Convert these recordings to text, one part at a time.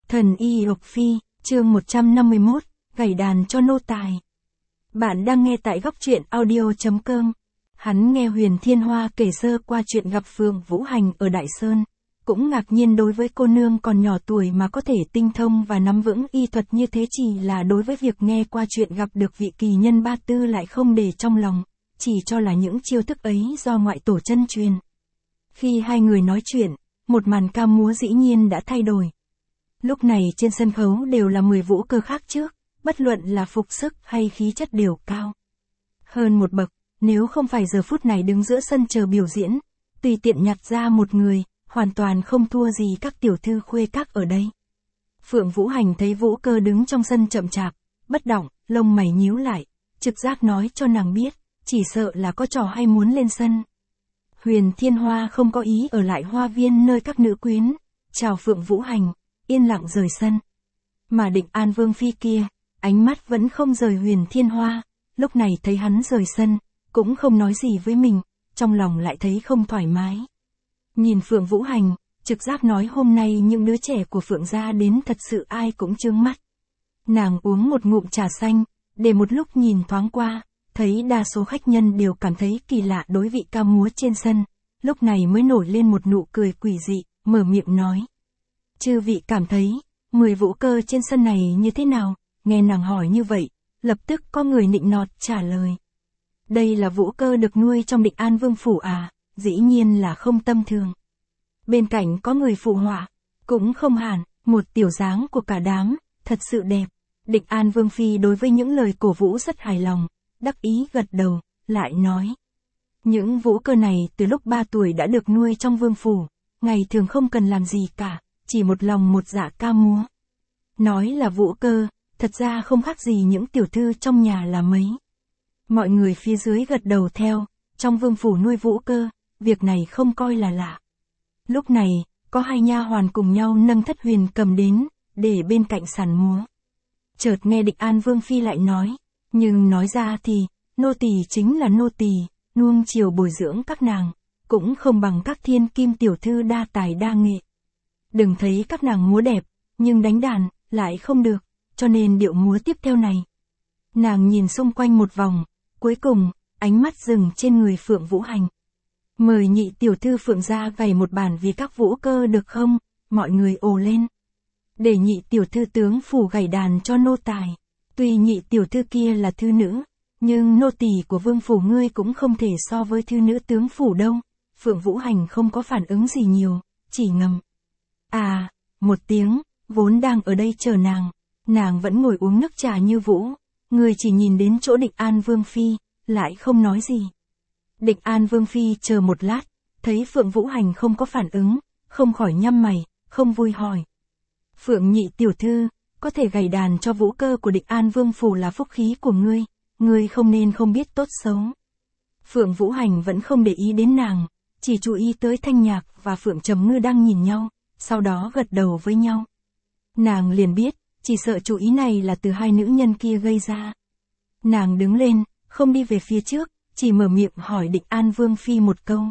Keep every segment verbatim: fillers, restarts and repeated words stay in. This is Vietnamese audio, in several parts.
Thần Y Lộc Phi, chương một trăm năm mươi mốt, gảy đàn cho nô tài. Bạn đang nghe tại góc truyện audio.com. Hắn nghe Huyền Thiên Hoa kể sơ qua chuyện gặp Phượng Vũ Hành ở Đại Sơn, cũng ngạc nhiên đối với cô nương còn nhỏ tuổi mà có thể tinh thông và nắm vững y thuật như thế, chỉ là đối với việc nghe qua chuyện gặp được vị kỳ nhân ba tư lại không để trong lòng, chỉ cho là những chiêu thức ấy do ngoại tổ chân truyền. Khi hai người nói chuyện, một màn ca múa dĩ nhiên đã thay đổi. Lúc này trên sân khấu đều là mười vũ cơ khác trước, bất luận là phục sức hay khí chất đều cao hơn một bậc, nếu không phải giờ phút này đứng giữa sân chờ biểu diễn, tùy tiện nhặt ra một người, hoàn toàn không thua gì các tiểu thư khuê các ở đây. Phượng Vũ Hành thấy vũ cơ đứng trong sân chậm chạp, bất động, lông mày nhíu lại, trực giác nói cho nàng biết, chỉ sợ là có trò hay muốn lên sân. Huyền Thiên Hoa không có ý ở lại hoa viên nơi các nữ quyến, chào Phượng Vũ Hành, yên lặng rời sân. Mà Định An Vương Phi kia, ánh mắt vẫn không rời Huyền Thiên Hoa, lúc này thấy hắn rời sân, cũng không nói gì với mình, trong lòng lại thấy không thoải mái. Nhìn Phượng Vũ Hành, trực giác nói hôm nay những đứa trẻ của Phượng gia đến thật sự ai cũng chướng mắt. Nàng uống một ngụm trà xanh, để một lúc nhìn thoáng qua, thấy đa số khách nhân đều cảm thấy kỳ lạ đối vị ca múa trên sân, lúc này mới nổi lên một nụ cười quỷ dị, mở miệng nói. Chư vị cảm thấy, mười vũ cơ trên sân này như thế nào? Nghe nàng hỏi như vậy, lập tức có người nịnh nọt trả lời. Đây là vũ cơ được nuôi trong Định An Vương phủ à, dĩ nhiên là không tầm thường. Bên cạnh có người phụ họa, cũng không hẳn, một tiểu dáng của cả đám, thật sự đẹp. Định An Vương Phi đối với những lời cổ vũ rất hài lòng, đắc ý gật đầu, lại nói. Những vũ cơ này từ lúc ba tuổi đã được nuôi trong vương phủ, ngày thường không cần làm gì cả, chỉ một lòng một dạ ca múa. Nói là vũ cơ, thật ra không khác gì những tiểu thư trong nhà là mấy. Mọi người phía dưới gật đầu theo, trong vương phủ nuôi vũ cơ, việc này không coi là lạ. Lúc này, có hai nha hoàn cùng nhau nâng thất huyền cầm đến, để bên cạnh sàn múa. Chợt nghe Định An Vương Phi lại nói, nhưng nói ra thì, nô tỳ chính là nô tỳ, nuông chiều bồi dưỡng các nàng, cũng không bằng các thiên kim tiểu thư đa tài đa nghệ. Đừng thấy các nàng múa đẹp, nhưng đánh đàn, lại không được, cho nên điệu múa tiếp theo này. Nàng nhìn xung quanh một vòng, cuối cùng, ánh mắt dừng trên người Phượng Vũ Hành. Mời nhị tiểu thư Phượng gia gảy một bản vì các vũ cơ được không? Mọi người ồ lên. Để nhị tiểu thư tướng phủ gảy đàn cho nô tài. Tuy nhị tiểu thư kia là thư nữ, nhưng nô tỳ của vương phủ ngươi cũng không thể so với thư nữ tướng phủ đâu. Phượng Vũ Hành không có phản ứng gì nhiều, chỉ ngầm. À, một tiếng, vốn đang ở đây chờ nàng, nàng vẫn ngồi uống nước trà như vũ, người chỉ nhìn đến chỗ Định An Vương Phi, lại không nói gì. Định An Vương Phi chờ một lát, thấy Phượng Vũ Hành không có phản ứng, không khỏi nhăn mày, không vui hỏi. Phượng nhị tiểu thư, có thể gảy đàn cho vũ cơ của Định An Vương phủ là phúc khí của ngươi, ngươi không nên không biết tốt xấu. Phượng Vũ Hành vẫn không để ý đến nàng, chỉ chú ý tới Thanh Nhạc và Phượng Trầm Ngư đang nhìn nhau, sau đó gật đầu với nhau. Nàng liền biết, chỉ sợ chú ý này là từ hai nữ nhân kia gây ra. Nàng đứng lên, không đi về phía trước, chỉ mở miệng hỏi Định An Vương Phi một câu.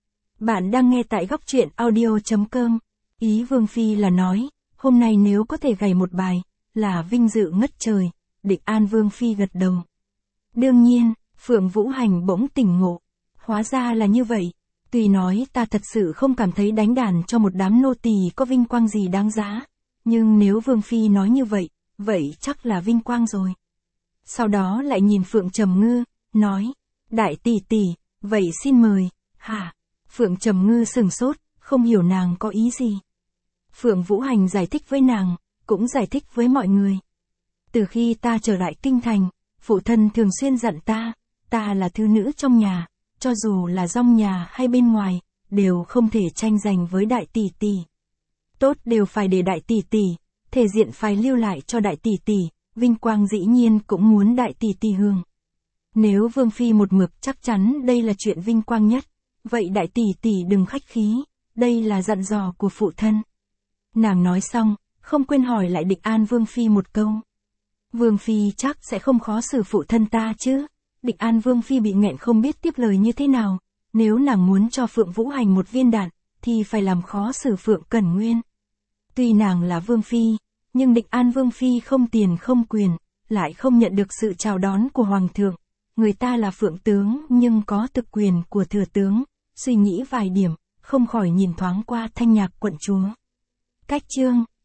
Bạn đang nghe tại góc truyện audio.com. Ý Vương Phi là nói, hôm nay nếu có thể gảy một bài, là vinh dự ngất trời. Định An Vương Phi gật đầu. Đương nhiên, Phượng Vũ Hành bỗng tỉnh ngộ. Hóa ra là như vậy. Tuy nói ta thật sự không cảm thấy đánh đàn cho một đám nô tỳ có vinh quang gì đáng giá. Nhưng nếu Vương Phi nói như vậy, vậy chắc là vinh quang rồi. Sau đó lại nhìn Phượng Trầm Ngư, nói. Đại tỷ tỷ, vậy xin mời. Hả? Phượng Trầm Ngư sừng sốt, không hiểu nàng có ý gì. Phượng Vũ Hành giải thích với nàng, cũng giải thích với mọi người. Từ khi ta trở lại kinh thành, phụ thân thường xuyên dặn ta, ta là thư nữ trong nhà, cho dù là trong nhà hay bên ngoài, đều không thể tranh giành với đại tỷ tỷ. Tốt đều phải để đại tỷ tỷ, thể diện phải lưu lại cho đại tỷ tỷ, vinh quang dĩ nhiên cũng muốn đại tỷ tỷ hưởng. Nếu Vương Phi một mực chắc chắn đây là chuyện vinh quang nhất, vậy đại tỷ tỷ đừng khách khí, đây là dặn dò của phụ thân. Nàng nói xong, không quên hỏi lại Định An Vương Phi một câu. Vương Phi chắc sẽ không khó xử phụ thân ta chứ? Định An Vương Phi bị nghẹn không biết tiếp lời như thế nào, nếu nàng muốn cho Phượng Vũ Hành một viên đạn, thì phải làm khó xử Phượng Cẩn Nguyên. Tuy nàng là Vương Phi, Nhưng Định An Vương Phi không tiền không quyền, lại không nhận được sự chào đón của Hoàng thượng. Người ta là phượng tướng nhưng có thực quyền của thừa tướng. Suy nghĩ vài điểm, không khỏi nhìn thoáng qua Thanh Nhạc quận chúa. Cách chương